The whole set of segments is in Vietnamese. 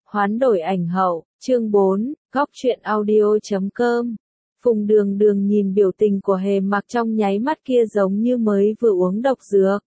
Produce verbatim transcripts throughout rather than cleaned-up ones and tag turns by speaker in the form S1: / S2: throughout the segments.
S1: Hoán đổi ảnh hậu, chương bốn, góc truyện audio chấm com. Phùng Đường Đường nhìn biểu tình của Hề Mặc trong nháy mắt kia giống như mới vừa uống độc dược.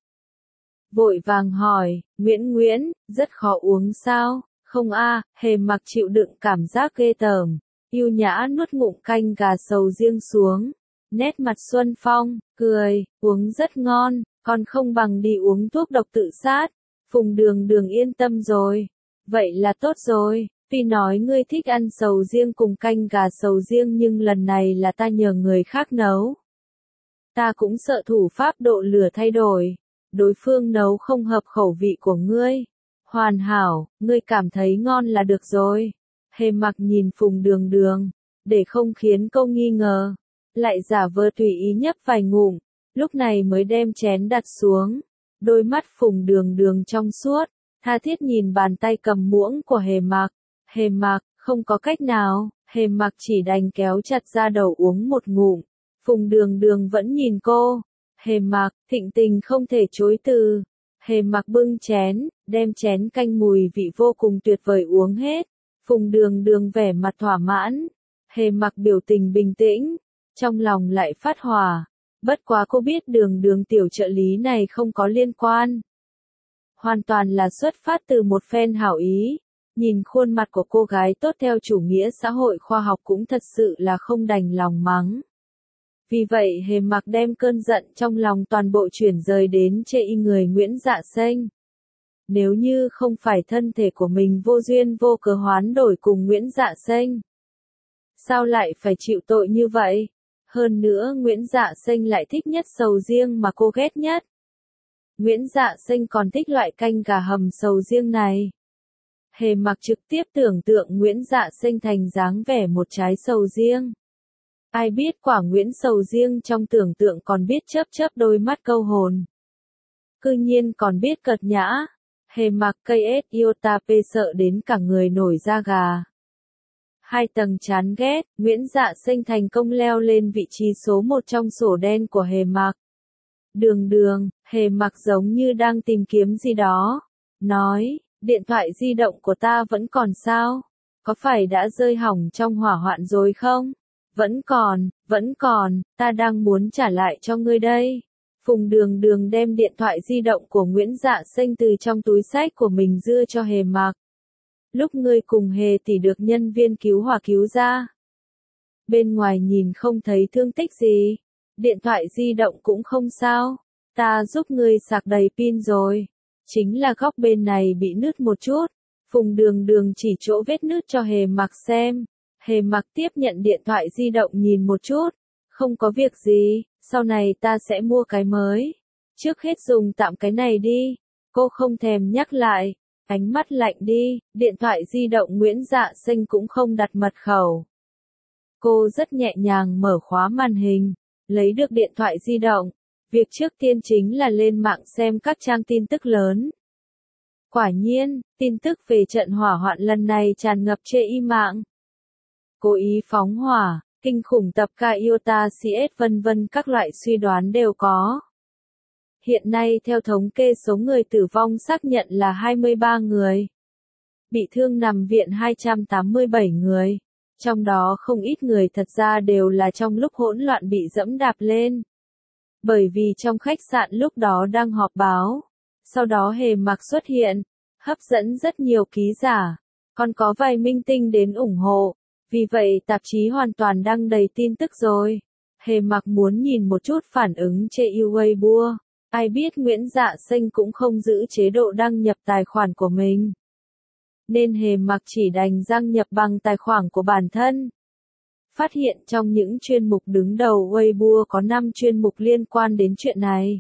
S1: Vội vàng hỏi, Nguyễn Nguyễn, rất khó uống sao? Không a, Hề Mặc chịu đựng cảm giác ghê tởm, yêu nhã nuốt ngụm canh gà sầu riêng xuống. Nét mặt Xuân Phong, cười, uống rất ngon, còn không bằng đi uống thuốc độc tự sát. Phùng Đường Đường yên tâm rồi. Vậy là tốt rồi, tuy nói ngươi thích ăn sầu riêng cùng canh gà sầu riêng nhưng lần này là ta nhờ người khác nấu. Ta cũng sợ thủ pháp độ lửa thay đổi, đối phương nấu không hợp khẩu vị của ngươi. Hoàn hảo, ngươi cảm thấy ngon là được rồi. Hề Mặc nhìn Phùng Đường Đường, để không khiến cô nghi ngờ, lại giả vờ tùy ý nhấp vài ngụm, lúc này mới đem chén đặt xuống. Đôi mắt Phùng Đường Đường trong suốt, tha thiết nhìn bàn tay cầm muỗng của Hề Mặc. Hề Mặc, không có cách nào, Hề Mặc chỉ đành kéo chặt ra đầu uống một ngụm. Phùng Đường Đường vẫn nhìn cô. Hề Mặc, thịnh tình không thể chối từ. Hề Mặc bưng chén, đem chén canh mùi vị vô cùng tuyệt vời uống hết. Phùng Đường Đường vẻ mặt thỏa mãn. Hề Mặc biểu tình bình tĩnh, trong lòng lại phát hỏa. Bất quá cô biết Đường Đường tiểu trợ lý này không có liên quan. Hoàn toàn là xuất phát từ một phen hảo ý. Nhìn khuôn mặt của cô gái tốt theo chủ nghĩa xã hội khoa học cũng thật sự là không đành lòng mắng. Vì vậy Hề Mặc đem cơn giận trong lòng toàn bộ chuyển rời đến chê y người Nguyễn Dạ Xanh. Nếu như không phải thân thể của mình vô duyên vô cớ hoán đổi cùng Nguyễn Dạ Xanh, sao lại phải chịu tội như vậy? Hơn nữa Nguyễn Dạ Xanh lại thích nhất sầu riêng mà cô ghét nhất. Nguyễn Dạ Xanh còn thích loại canh gà hầm sầu riêng này. Hề Mặc trực tiếp tưởng tượng Nguyễn Dạ Xanh thành dáng vẻ một trái sầu riêng. Ai biết quả Nguyễn sầu riêng trong tưởng tượng còn biết chớp chớp đôi mắt câu hồn. Cư nhiên còn biết cợt nhã. Hề Mặc cây ết iota p sợ đến cả người nổi da gà. Hai tầng chán ghét, Nguyễn Dạ Xanh thành công leo lên vị trí số một trong sổ đen của Hề Mặc. Đường Đường, Hề Mặc giống như đang tìm kiếm gì đó. Nói, điện thoại di động của ta vẫn còn sao? Có phải đã rơi hỏng trong hỏa hoạn rồi không? Vẫn còn, vẫn còn, ta đang muốn trả lại cho ngươi đây. Phùng Đường Đường đem điện thoại di động của Nguyễn Dạ Xanh từ trong túi xách của mình đưa cho Hề Mặc. Lúc ngươi cùng Hề tỷ được nhân viên cứu hỏa cứu ra. Bên ngoài nhìn không thấy thương tích gì. Điện thoại di động cũng không sao. Ta giúp ngươi sạc đầy pin rồi. Chính là góc bên này bị nứt một chút. Phùng Đường Đường chỉ chỗ vết nứt cho Hề Mặc xem. Hề Mặc tiếp nhận điện thoại di động nhìn một chút. Không có việc gì, sau này ta sẽ mua cái mới. Trước hết dùng tạm cái này đi. Cô không thèm nhắc lại. Ánh mắt lạnh đi, điện thoại di động Nguyễn Dạ Xanh cũng không đặt mật khẩu. Cô rất nhẹ nhàng mở khóa màn hình, lấy được điện thoại di động. Việc trước tiên chính là lên mạng xem các trang tin tức lớn. Quả nhiên, tin tức về trận hỏa hoạn lần này tràn ngập trên y mạng. Cố ý phóng hỏa, kinh khủng tập ca iota xê ét vân vân các loại suy đoán đều có. Hiện nay theo thống kê số người tử vong xác nhận là hai mươi ba người. Bị thương nằm viện hai trăm tám mươi bảy người. Trong đó không ít người thật ra đều là trong lúc hỗn loạn bị dẫm đạp lên. Bởi vì trong khách sạn lúc đó đang họp báo. Sau đó Hề Mặc xuất hiện, hấp dẫn rất nhiều ký giả. Còn có vài minh tinh đến ủng hộ. Vì vậy tạp chí hoàn toàn đăng đầy tin tức rồi. Hề Mặc muốn nhìn một chút phản ứng trên Weibo. Ai biết Nguyễn Dạ Xanh cũng không giữ chế độ đăng nhập tài khoản của mình. Nên Hề Mặc chỉ đành đăng nhập bằng tài khoản của bản thân. Phát hiện trong những chuyên mục đứng đầu Weibo có năm chuyên mục liên quan đến chuyện này.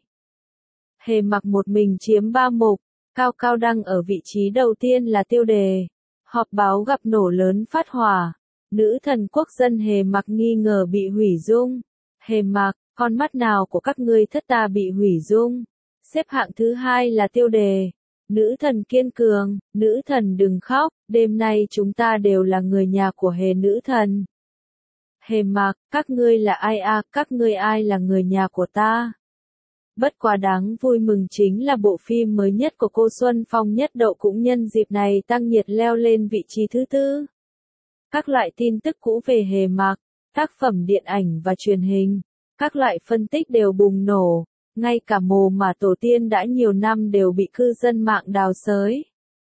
S1: Hề Mặc một mình chiếm ba mục, cao cao đăng ở vị trí đầu tiên là tiêu đề. Họp báo gặp nổ lớn phát hỏa. Nữ thần quốc dân Hề Mặc nghi ngờ bị hủy dung. Hề Mặc, con mắt nào của các ngươi thất ta bị hủy dung. Xếp hạng thứ hai là tiêu đề. Nữ thần kiên cường, nữ thần đừng khóc, đêm nay chúng ta đều là người nhà của Hề nữ thần. Hề Mặc, các ngươi là ai à, các ngươi ai là người nhà của ta? Bất quá đáng vui mừng chính là bộ phim mới nhất của cô Xuân Phong Nhất Đậu cũng nhân dịp này tăng nhiệt leo lên vị trí thứ tư. Các loại tin tức cũ về Hề Mạc, tác phẩm điện ảnh và truyền hình, các loại phân tích đều bùng nổ, ngay cả mồ mả tổ tiên đã nhiều năm đều bị cư dân mạng đào xới.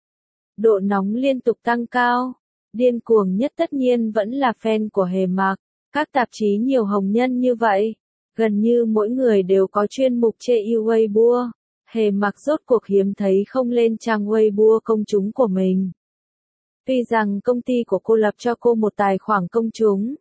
S1: Độ nóng liên tục tăng cao, điên cuồng nhất tất nhiên vẫn là fan của Hề Mạc, các tạp chí nhiều hồng nhân như vậy. Gần như mỗi người đều có chuyên mục chê yêu Weibo. Hề Mạc rốt cuộc hiếm thấy không lên trang Weibo công chúng của mình. Tuy rằng công ty của cô lập cho cô một tài khoản công chúng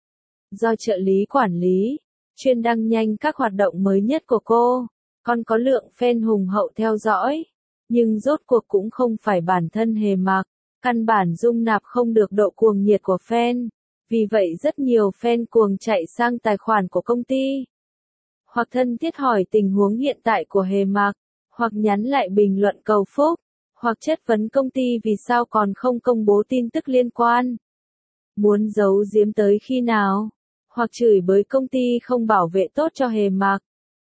S1: do trợ lý quản lý, chuyên đăng nhanh các hoạt động mới nhất của cô, còn có lượng fan hùng hậu theo dõi. Nhưng rốt cuộc cũng không phải bản thân Hề Mạc, căn bản dung nạp không được độ cuồng nhiệt của fan. Vì vậy rất nhiều fan cuồng chạy sang tài khoản của công ty, hoặc thân thiết hỏi tình huống hiện tại của Hề Mạc, hoặc nhắn lại bình luận cầu phúc, hoặc chất vấn công ty vì sao còn không công bố tin tức liên quan. Muốn giấu giếm tới khi nào, hoặc chửi bới công ty không bảo vệ tốt cho Hề Mạc.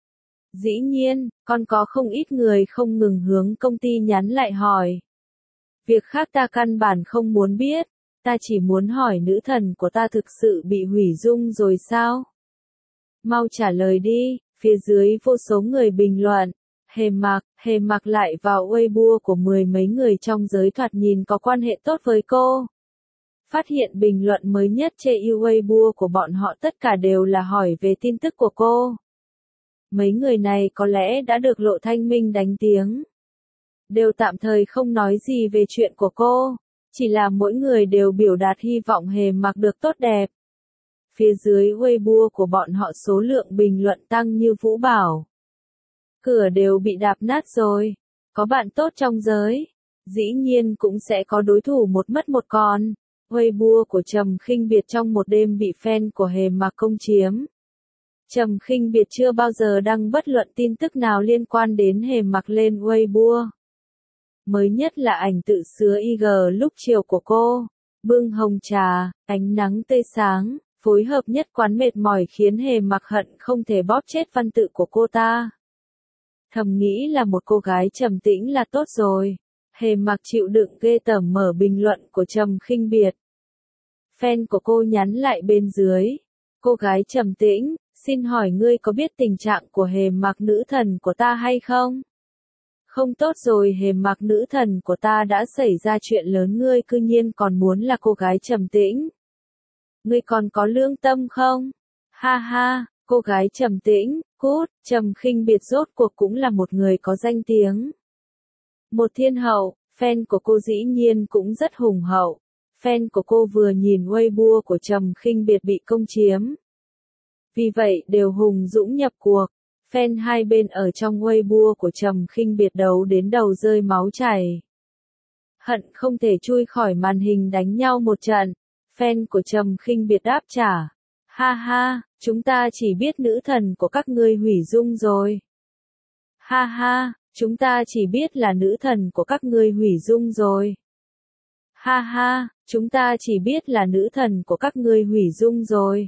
S1: Dĩ nhiên, còn có không ít người không ngừng hướng công ty nhắn lại hỏi. Việc khác ta căn bản không muốn biết. Ta chỉ muốn hỏi nữ thần của ta thực sự bị hủy dung rồi sao? Mau trả lời đi, phía dưới vô số người bình luận. Hề Mạc, Hề Mạc lại vào Weibo của mười mấy người trong giới thoạt nhìn có quan hệ tốt với cô. Phát hiện bình luận mới nhất chê yêu Weibo của bọn họ tất cả đều là hỏi về tin tức của cô. Mấy người này có lẽ đã được Lộ Thanh Minh đánh tiếng. Đều tạm thời không nói gì về chuyện của cô. Chỉ là mỗi người đều biểu đạt hy vọng Hề Mạc được tốt đẹp. Phía dưới Weibo của bọn họ số lượng bình luận tăng như vũ bảo. Cửa đều bị đạp nát rồi. Có bạn tốt trong giới. Dĩ nhiên cũng sẽ có đối thủ một mất một còn. Weibo của Trầm Khinh Biệt trong một đêm bị fan của Hề Mạc công chiếm. Trầm Khinh Biệt chưa bao giờ đăng bất luận tin tức nào liên quan đến Hề Mạc lên Weibo. Mới nhất là ảnh tự sứa i giê lúc chiều của cô, bưng hồng trà, ánh nắng tươi sáng, phối hợp nhất quán mệt mỏi khiến Hề Mạc hận không thể bóp chết văn tự của cô ta. Thầm nghĩ là một cô gái trầm tĩnh là tốt rồi. Hề Mạc chịu đựng ghê tởm mở bình luận của Trầm Khinh Biệt. Fan của cô nhắn lại bên dưới. Cô gái trầm tĩnh, xin hỏi ngươi có biết tình trạng của Hề Mạc nữ thần của ta hay không? Không tốt rồi, Hề Mạc nữ thần của ta đã xảy ra chuyện lớn, ngươi cư nhiên còn muốn là cô gái trầm tĩnh. Ngươi còn có lương tâm không? Ha ha, cô gái trầm tĩnh, cút. Trầm Khinh Biệt rốt cuộc cũng là một người có danh tiếng. Một thiên hậu, fan của cô dĩ nhiên cũng rất hùng hậu. Fan của cô vừa nhìn Weibo của Trầm Khinh Biệt bị công chiếm. Vì vậy đều hùng dũng nhập cuộc. Fan hai bên ở trong Weibo của Trầm Khinh Biệt đấu đến đầu rơi máu chảy. Hận không thể chui khỏi màn hình đánh nhau một trận. Fan của Trầm Khinh Biệt đáp trả. Ha ha, chúng ta chỉ biết nữ thần của các ngươi hủy dung rồi. Ha ha, chúng ta chỉ biết là nữ thần của các ngươi hủy dung rồi. Ha ha, chúng ta chỉ biết là nữ thần của các ngươi hủy dung rồi.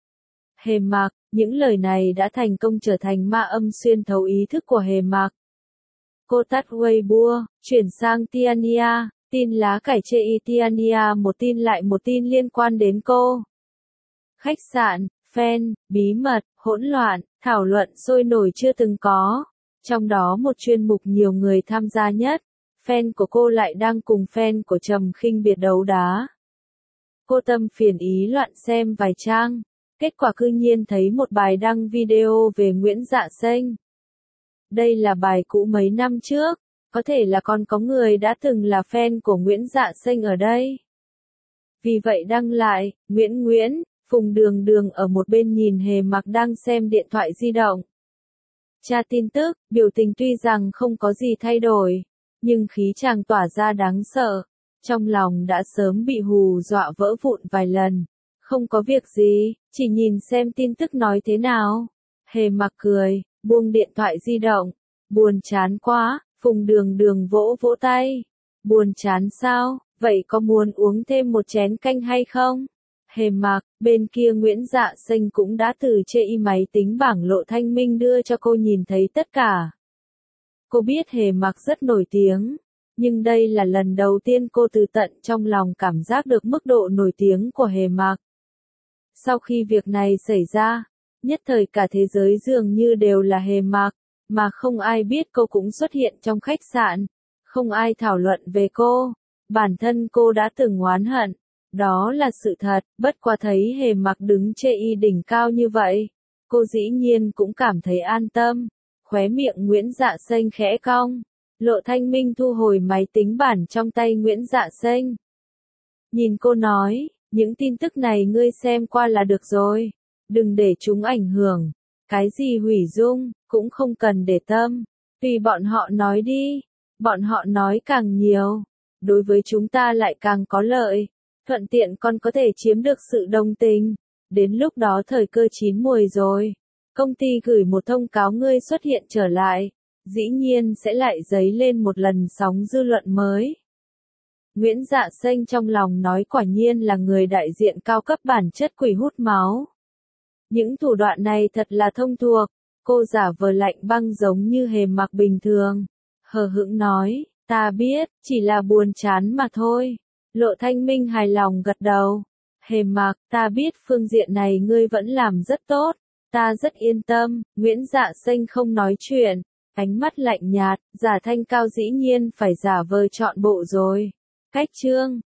S1: Hề Mạc, những lời này đã thành công trở thành ma âm xuyên thấu ý thức của Hề Mạc. Cô tắt Weibo, chuyển sang Tiania, tin lá cải chê y Tiania, một tin lại một tin liên quan đến cô. Khách sạn, fan, bí mật, hỗn loạn, thảo luận sôi nổi chưa từng có. Trong đó một chuyên mục nhiều người tham gia nhất, fan của cô lại đang cùng fan của Trầm Khinh Biệt đấu đá. Cô tâm phiền ý loạn xem vài trang. Kết quả cư nhiên thấy một bài đăng video về Nguyễn Dạ Xanh. Đây là bài cũ mấy năm trước, có thể là còn có người đã từng là fan của Nguyễn Dạ Xanh ở đây. Vì vậy đăng lại, Nguyễn Nguyễn, Phùng Đường Đường ở một bên nhìn Hề Mạc đang xem điện thoại di động. Tra tin tức, biểu tình tuy rằng không có gì thay đổi, nhưng khí chàng tỏa ra đáng sợ. Trong lòng đã sớm bị hù dọa vỡ vụn vài lần. Không có việc gì, chỉ nhìn xem tin tức nói thế nào. Hề Mạc cười, buông điện thoại di động. Buồn chán quá, Phùng Đường Đường vỗ vỗ tay. Buồn chán sao, vậy có muốn uống thêm một chén canh hay không? Hề Mạc, bên kia Nguyễn Dạ Xanh cũng đã từ chê y máy tính bảng Lộ Thanh Minh đưa cho cô nhìn thấy tất cả. Cô biết Hề Mạc rất nổi tiếng, nhưng đây là lần đầu tiên cô từ tận trong lòng cảm giác được mức độ nổi tiếng của Hề Mạc. Sau khi việc này xảy ra, nhất thời cả thế giới dường như đều là Hề Mạc, mà không ai biết cô cũng xuất hiện trong khách sạn, không ai thảo luận về cô, bản thân cô đã từng oán hận, đó là sự thật, bất quá thấy Hề Mạc đứng chê y đỉnh cao như vậy, cô dĩ nhiên cũng cảm thấy an tâm, khóe miệng Nguyễn Dạ Xanh khẽ cong, Lộ Thanh Minh thu hồi máy tính bảng trong tay Nguyễn Dạ Xanh. Nhìn cô nói, những tin tức này ngươi xem qua là được rồi, đừng để chúng ảnh hưởng, cái gì hủy dung, cũng không cần để tâm, tùy bọn họ nói đi, bọn họ nói càng nhiều, đối với chúng ta lại càng có lợi, thuận tiện còn có thể chiếm được sự đồng tình, đến lúc đó thời cơ chín muồi rồi, công ty gửi một thông cáo ngươi xuất hiện trở lại, dĩ nhiên sẽ lại dấy lên một lần sóng dư luận mới. Nguyễn Dạ Xanh trong lòng nói quả nhiên là người đại diện cao cấp bản chất quỷ hút máu. Những thủ đoạn này thật là thông thuộc, cô giả vờ lạnh băng giống như Hề Mạc bình thường. Hờ hững nói, ta biết, chỉ là buồn chán mà thôi. Lộ Thanh Minh hài lòng gật đầu. Hề Mạc, ta biết phương diện này ngươi vẫn làm rất tốt, ta rất yên tâm. Nguyễn Dạ Xanh không nói chuyện, ánh mắt lạnh nhạt, giả thanh cao dĩ nhiên phải giả vờ trọn bộ rồi. Cách chương